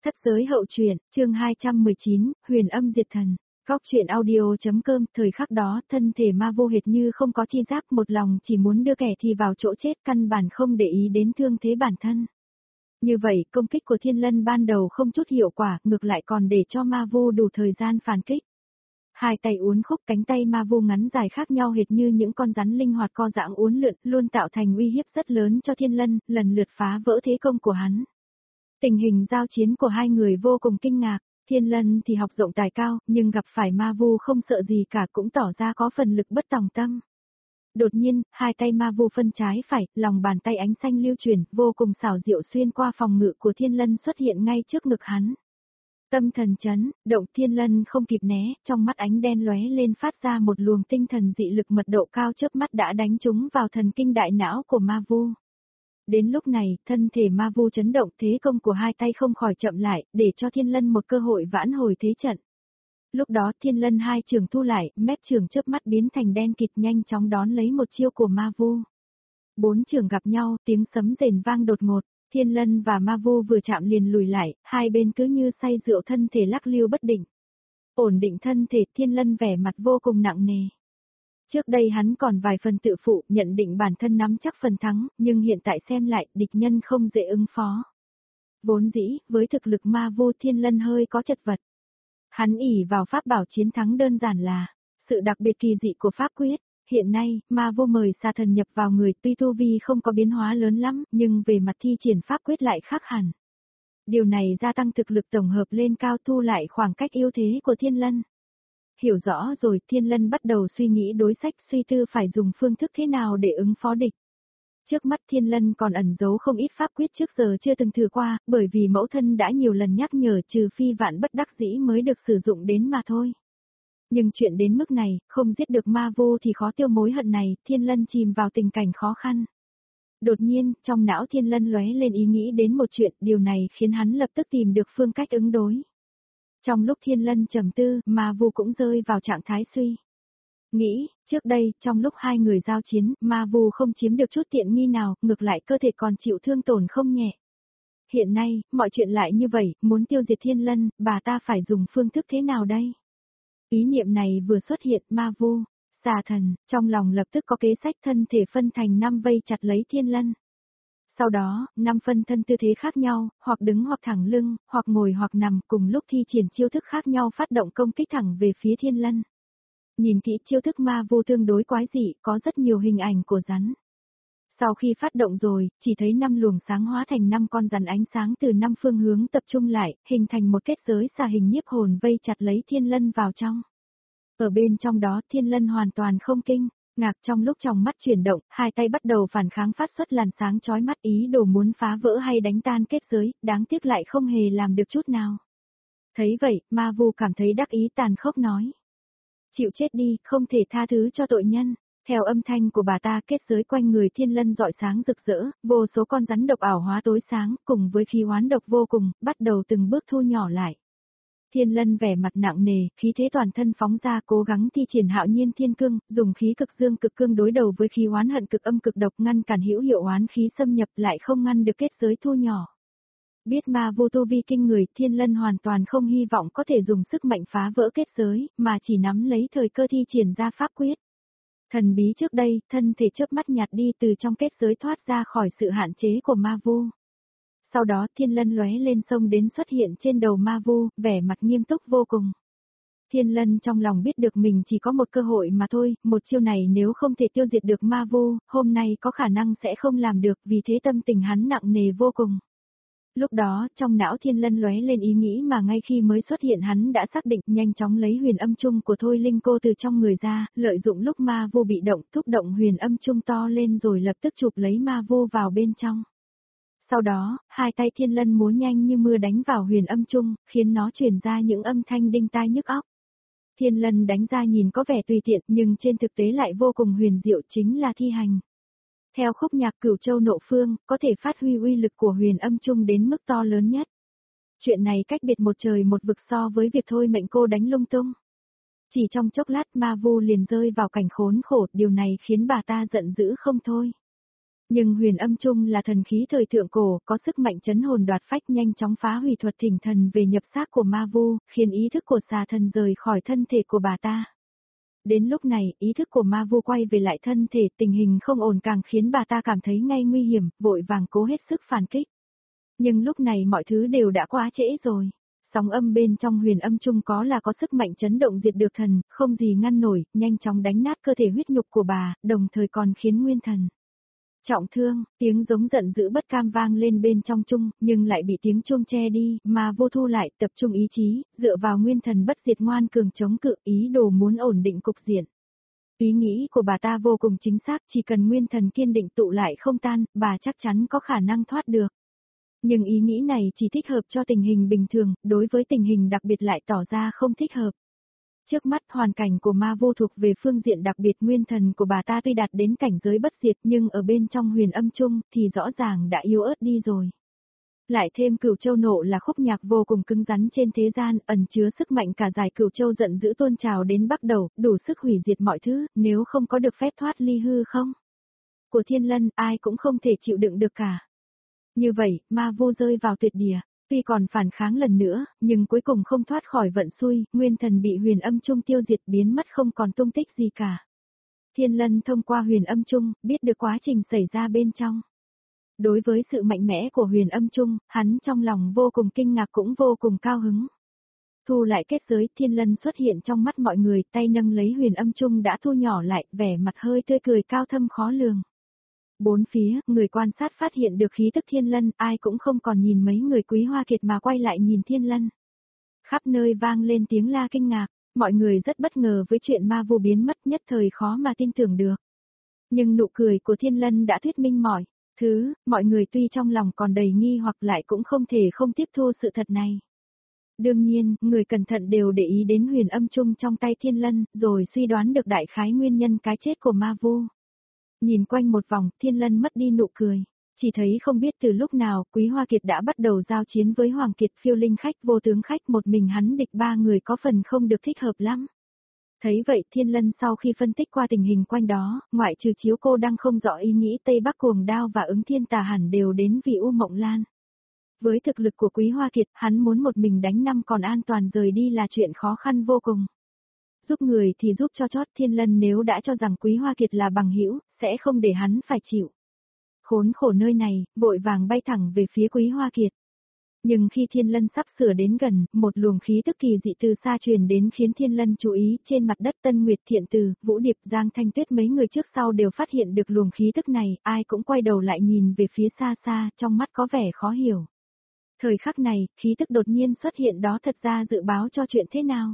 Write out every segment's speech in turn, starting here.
Thất giới hậu truyện, chương 219, Huyền âm diệt thần. Góc truyện audio.com. Thời khắc đó, thân thể ma vô hệt như không có chi giác, một lòng chỉ muốn đưa kẻ thì vào chỗ chết, căn bản không để ý đến thương thế bản thân. Như vậy, công kích của Thiên Lân ban đầu không chút hiệu quả, ngược lại còn để cho ma vô đủ thời gian phản kích. Hai tay uốn khúc, cánh tay ma vô ngắn dài khác nhau hệt như những con rắn linh hoạt co giãng uốn lượn, luôn tạo thành uy hiếp rất lớn cho Thiên Lân, lần lượt phá vỡ thế công của hắn. Tình hình giao chiến của hai người vô cùng kinh ngạc, Thiên Lân thì học rộng tài cao, nhưng gặp phải ma vu không sợ gì cả, cũng tỏ ra có phần lực bất tòng tâm. Đột nhiên, hai tay ma vu phân trái phải, lòng bàn tay ánh xanh lưu chuyển, vô cùng xảo diệu xuyên qua phòng ngự của Thiên Lân xuất hiện ngay trước ngực hắn. Tâm thần chấn, động, Thiên Lân không kịp né, trong mắt ánh đen lóe lên phát ra một luồng tinh thần dị lực mật độ cao, chớp mắt đã đánh trúng vào thần kinh đại não của ma vu. Đến lúc này, thân thể ma vu chấn động, thế công của hai tay không khỏi chậm lại, để cho Thiên Lân một cơ hội vãn hồi thế trận. Lúc đó Thiên Lân hai trường thu lại, mép trường chớp mắt biến thành đen kịt, nhanh chóng đón lấy một chiêu của ma vu. Bốn trường gặp nhau, tiếng sấm rền vang đột ngột, Thiên Lân và ma vu vừa chạm liền lùi lại, hai bên cứ như say rượu, thân thể lắc lư bất định. Ổn định thân thể, Thiên Lân vẻ mặt vô cùng nặng nề. Trước đây hắn còn vài phần tự phụ, nhận định bản thân nắm chắc phần thắng, nhưng hiện tại xem lại, địch nhân không dễ ứng phó. Vốn dĩ, với thực lực ma vô, Thiên Lân hơi có chật vật. Hắn ỷ vào pháp bảo chiến thắng đơn giản là sự đặc biệt kỳ dị của pháp quyết. Hiện nay, ma vô mời xà thần nhập vào người, tuy tu vi không có biến hóa lớn lắm, nhưng về mặt thi triển pháp quyết lại khác hẳn. Điều này gia tăng thực lực tổng hợp lên cao, thu lại khoảng cách ưu thế của Thiên Lân. Hiểu rõ rồi, Thiên Lân bắt đầu suy nghĩ đối sách, suy tư phải dùng phương thức thế nào để ứng phó địch. Trước mắt Thiên Lân còn ẩn giấu không ít pháp quyết trước giờ chưa từng thử qua, bởi vì mẫu thân đã nhiều lần nhắc nhở, trừ phi vạn bất đắc dĩ mới được sử dụng đến mà thôi. Nhưng chuyện đến mức này, không giết được ma vô thì khó tiêu mối hận này, Thiên Lân chìm vào tình cảnh khó khăn. Đột nhiên, trong não Thiên Lân lóe lên ý nghĩ đến một chuyện, điều này khiến hắn lập tức tìm được phương cách ứng đối. Trong lúc Thiên Lân trầm tư, ma vu cũng rơi vào trạng thái suy nghĩ, trước đây, trong lúc hai người giao chiến, ma vu không chiếm được chút tiện nghi nào, ngược lại cơ thể còn chịu thương tổn không nhẹ. Hiện nay, mọi chuyện lại như vậy, muốn tiêu diệt Thiên Lân, bà ta phải dùng phương thức thế nào đây? Ý niệm này vừa xuất hiện, ma vu, xà thần, trong lòng lập tức có kế sách, thân thể phân thành 5 vây chặt lấy Thiên Lân. Sau đó, 5 phân thân tư thế khác nhau, hoặc đứng hoặc thẳng lưng, hoặc ngồi hoặc nằm, cùng lúc thi triển chiêu thức khác nhau phát động công kích thẳng về phía Thiên Lân. Nhìn kỹ chiêu thức ma vô tương đối quái dị, có rất nhiều hình ảnh của rắn. Sau khi phát động rồi, chỉ thấy 5 luồng sáng hóa thành 5 con rắn ánh sáng từ 5 phương hướng tập trung lại, hình thành một kết giới xà hình nhiếp hồn vây chặt lấy Thiên Lân vào trong. Ở bên trong đó, Thiên Lân hoàn toàn không kinh ngạc, trong lúc trong mắt chuyển động, hai tay bắt đầu phản kháng, phát xuất làn sáng chói mắt, ý đồ muốn phá vỡ hay đánh tan kết giới, đáng tiếc lại không hề làm được chút nào. Thấy vậy, ma vu cảm thấy đắc ý, tàn khốc nói: chịu chết đi, không thể tha thứ cho tội nhân. Theo âm thanh của bà ta, kết giới quanh người Thiên Lân rọi sáng rực rỡ, vô số con rắn độc ảo hóa tối sáng, cùng với khí oán độc vô cùng, bắt đầu từng bước thu nhỏ lại. Thiên Lân vẻ mặt nặng nề, khí thế toàn thân phóng ra, cố gắng thi triển Hạo Nhiên Thiên Cương, dùng khí cực dương cực cương đối đầu với khí oán hận cực âm cực độc, ngăn cản hữu hiệu oán khí xâm nhập, lại không ngăn được kết giới thu nhỏ. Biết ma vô tu vi kinh người, Thiên Lân hoàn toàn không hy vọng có thể dùng sức mạnh phá vỡ kết giới, mà chỉ nắm lấy thời cơ thi triển ra pháp quyết. Thần bí trước đây, thân thể chớp mắt nhạt đi, từ trong kết giới thoát ra khỏi sự hạn chế của ma vu. Sau đó Thiên Lân lóe lên xông đến xuất hiện trên đầu ma vu, vẻ mặt nghiêm túc vô cùng. Thiên Lân trong lòng biết được mình chỉ có một cơ hội mà thôi, một chiêu này nếu không thể tiêu diệt được ma vu, hôm nay có khả năng sẽ không làm được, vì thế tâm tình hắn nặng nề vô cùng. Lúc đó, trong não Thiên Lân lóe lên ý nghĩ mà ngay khi mới xuất hiện hắn đã xác định, nhanh chóng lấy huyền âm chung của Thôi Linh Cô từ trong người ra, lợi dụng lúc ma vu bị động, thúc động huyền âm chung to lên rồi lập tức chụp lấy ma vu vào bên trong. Sau đó, hai tay Thiên Lân múa nhanh như mưa đánh vào huyền âm chung, khiến nó truyền ra những âm thanh đinh tai nhức óc. Thiên Lân đánh ra nhìn có vẻ tùy tiện, nhưng trên thực tế lại vô cùng huyền diệu, chính là thi hành. Theo khúc nhạc Cửu Châu Nộ Phương, có thể phát huy uy lực của huyền âm chung đến mức to lớn nhất. Chuyện này cách biệt một trời một vực so với việc thôi mệnh cô đánh lung tung. Chỉ trong chốc lát ma vu liền rơi vào cảnh khốn khổ, điều này khiến bà ta giận dữ không thôi. Nhưng huyền âm chung là thần khí thời thượng cổ, có sức mạnh chấn hồn đoạt phách nhanh chóng phá hủy thuật thỉnh thần về nhập xác của ma vu, khiến ý thức của xà thần rời khỏi thân thể của bà ta. Đến lúc này, ý thức của ma vu quay về lại thân thể, tình hình không ổn càng khiến bà ta cảm thấy ngay nguy hiểm, vội vàng cố hết sức phản kích. Nhưng lúc này mọi thứ đều đã quá trễ rồi. Sóng âm bên trong huyền âm chung có sức mạnh chấn động diệt được thần, không gì ngăn nổi, nhanh chóng đánh nát cơ thể huyết nhục của bà, đồng thời còn khiến nguyên thần trọng thương, tiếng giống giận dữ bất cam vang lên bên trong chung, nhưng lại bị tiếng chuông che đi, mà vô thu lại tập trung ý chí, dựa vào nguyên thần bất diệt ngoan cường chống cự, ý đồ muốn ổn định cục diện. Ý nghĩ của bà ta vô cùng chính xác, chỉ cần nguyên thần kiên định tụ lại không tan, bà chắc chắn có khả năng thoát được. Nhưng ý nghĩ này chỉ thích hợp cho tình hình bình thường, đối với tình hình đặc biệt lại tỏ ra không thích hợp. Trước mắt hoàn cảnh của ma vô thuộc về phương diện đặc biệt, nguyên thần của bà ta tuy đạt đến cảnh giới bất diệt nhưng ở bên trong huyền âm chung thì rõ ràng đã yếu ớt đi rồi. Lại thêm Cửu Châu nộ là khúc nhạc vô cùng cứng rắn trên thế gian, ẩn chứa sức mạnh cả dải Cửu Châu giận dữ tuôn trào đến bắt đầu, đủ sức hủy diệt mọi thứ, nếu không có được phép thoát ly hư không của thiên lân, ai cũng không thể chịu đựng được cả. Như vậy, ma vô rơi vào tuyệt địa. Tuy còn phản kháng lần nữa, nhưng cuối cùng không thoát khỏi vận xui, nguyên thần bị huyền âm chung tiêu diệt biến mất không còn tung tích gì cả. Thiên lân thông qua huyền âm chung, biết được quá trình xảy ra bên trong. Đối với sự mạnh mẽ của huyền âm chung, hắn trong lòng vô cùng kinh ngạc cũng vô cùng cao hứng. Thu lại kết giới, thiên lân xuất hiện trong mắt mọi người, tay nâng lấy huyền âm chung đã thu nhỏ lại, vẻ mặt hơi tươi cười cao thâm khó lường. Bốn phía, người quan sát phát hiện được khí tức thiên lân, ai cũng không còn nhìn mấy người Quý Hoa Kiệt mà quay lại nhìn thiên lân. Khắp nơi vang lên tiếng la kinh ngạc, mọi người rất bất ngờ với chuyện ma vô biến mất, nhất thời khó mà tin tưởng được. Nhưng nụ cười của thiên lân đã thuyết minh mọi thứ, mọi người tuy trong lòng còn đầy nghi hoặc lại cũng không thể không tiếp thu sự thật này. Đương nhiên, người cẩn thận đều để ý đến huyền âm chung trong tay thiên lân, rồi suy đoán được đại khái nguyên nhân cái chết của ma vô. Nhìn quanh một vòng, thiên lân mất đi nụ cười. Chỉ thấy không biết từ lúc nào, Quý Hoa Kiệt đã bắt đầu giao chiến với Hoàng Kiệt, Phiêu Linh khách, Vô Tướng khách, một mình hắn địch ba người có phần không được thích hợp lắm. Thấy vậy, thiên lân sau khi phân tích qua tình hình quanh đó, ngoại trừ Chiếu Cô đang không rõ ý nghĩ Tây Bắc Cuồng Đao và Ứng Thiên Tà hẳn đều đến vì U Mộng Lan. Với thực lực của Quý Hoa Kiệt, hắn muốn một mình đánh năm còn an toàn rời đi là chuyện khó khăn vô cùng. Giúp người thì giúp cho chót, thiên lân nếu đã cho rằng Quý Hoa Kiệt là bằng hữu, sẽ không để hắn phải chịu khốn khổ nơi này, vội vàng bay thẳng về phía Quý Hoa Kiệt. Nhưng khi thiên lân sắp sửa đến gần, một luồng khí tức kỳ dị từ xa truyền đến khiến thiên lân chú ý. Trên mặt đất Tân Nguyệt, Thiện Từ, Vũ Điệp, Giang Thanh Tuyết mấy người trước sau đều phát hiện được luồng khí tức này, ai cũng quay đầu lại nhìn về phía xa xa, trong mắt có vẻ khó hiểu. Thời khắc này, khí tức đột nhiên xuất hiện đó thật ra dự báo cho chuyện thế nào?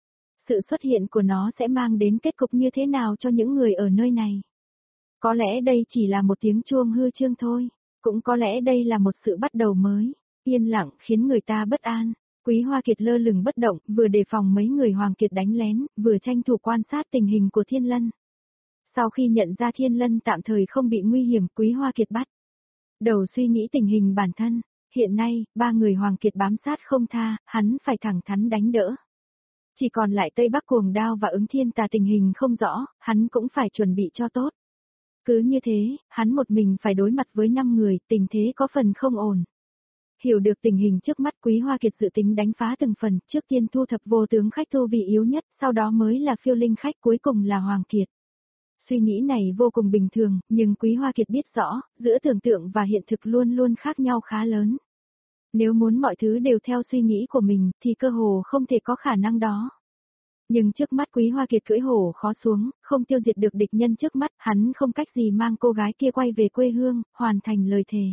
Sự xuất hiện của nó sẽ mang đến kết cục như thế nào cho những người ở nơi này? Có lẽ đây chỉ là một tiếng chuông hư chương thôi, cũng có lẽ đây là một sự bắt đầu mới. Yên lặng khiến người ta bất an. Quý Hoa Kiệt lơ lửng bất động, vừa đề phòng mấy người Hoàng Kiệt đánh lén, vừa tranh thủ quan sát tình hình của thiên lân. Sau khi nhận ra thiên lân tạm thời không bị nguy hiểm, Quý Hoa Kiệt bắt đầu suy nghĩ tình hình bản thân. Hiện nay, ba người Hoàng Kiệt bám sát không tha, hắn phải thẳng thắn đánh đỡ. Chỉ còn lại Tây Bắc Cuồng Đao và Ứng Thiên Tà tình hình không rõ, hắn cũng phải chuẩn bị cho tốt. Cứ như thế, hắn một mình phải đối mặt với 5 người, tình thế có phần không ổn. Hiểu được tình hình trước mắt, Quý Hoa Kiệt dự tính đánh phá từng phần, trước tiên thu thập Vô Tướng khách thu vị yếu nhất, sau đó mới là Phiêu Linh khách, cuối cùng là Hoàng Kiệt. Suy nghĩ này vô cùng bình thường, nhưng Quý Hoa Kiệt biết rõ, giữa tưởng tượng và hiện thực luôn luôn khác nhau khá lớn. Nếu muốn mọi thứ đều theo suy nghĩ của mình, thì cơ hồ không thể có khả năng đó. Nhưng trước mắt Quý Hoa Kiệt cưỡi hổ khó xuống, không tiêu diệt được địch nhân trước mắt, hắn không cách gì mang cô gái kia quay về quê hương, hoàn thành lời thề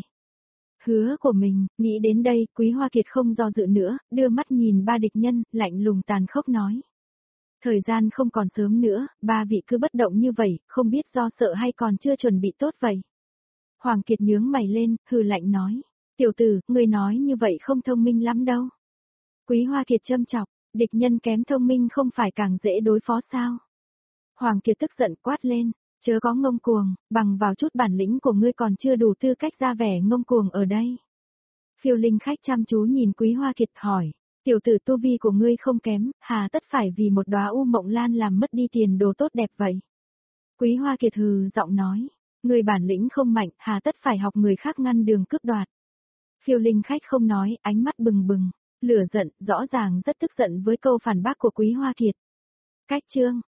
hứa của mình. Nghĩ đến đây, Quý Hoa Kiệt không do dự nữa, đưa mắt nhìn ba địch nhân, lạnh lùng tàn khốc nói. Thời gian không còn sớm nữa, ba vị cứ bất động như vậy, không biết do sợ hay còn chưa chuẩn bị tốt vậy. Hoàng Kiệt nhướng mày lên, hừ lạnh nói. Tiểu tử, ngươi nói như vậy không thông minh lắm đâu. Quý Hoa Kiệt châm chọc, địch nhân kém thông minh không phải càng dễ đối phó sao? Hoàng Kiệt tức giận quát lên, chớ có ngông cuồng, bằng vào chút bản lĩnh của ngươi còn chưa đủ tư cách ra vẻ ngông cuồng ở đây. Phiêu Linh khách chăm chú nhìn Quý Hoa Kiệt hỏi, tiểu tử tu vi của ngươi không kém, hà tất phải vì một đóa U Mộng Lan làm mất đi tiền đồ tốt đẹp vậy? Quý Hoa Kiệt hừ giọng nói, Người bản lĩnh không mạnh, hà tất phải học người khác ngăn đường cướp đoạt. Phiêu Linh khách không nói, ánh mắt bừng bừng, lửa giận, rõ ràng rất tức giận với câu phản bác của Quý Hoa Kiệt. Cách chương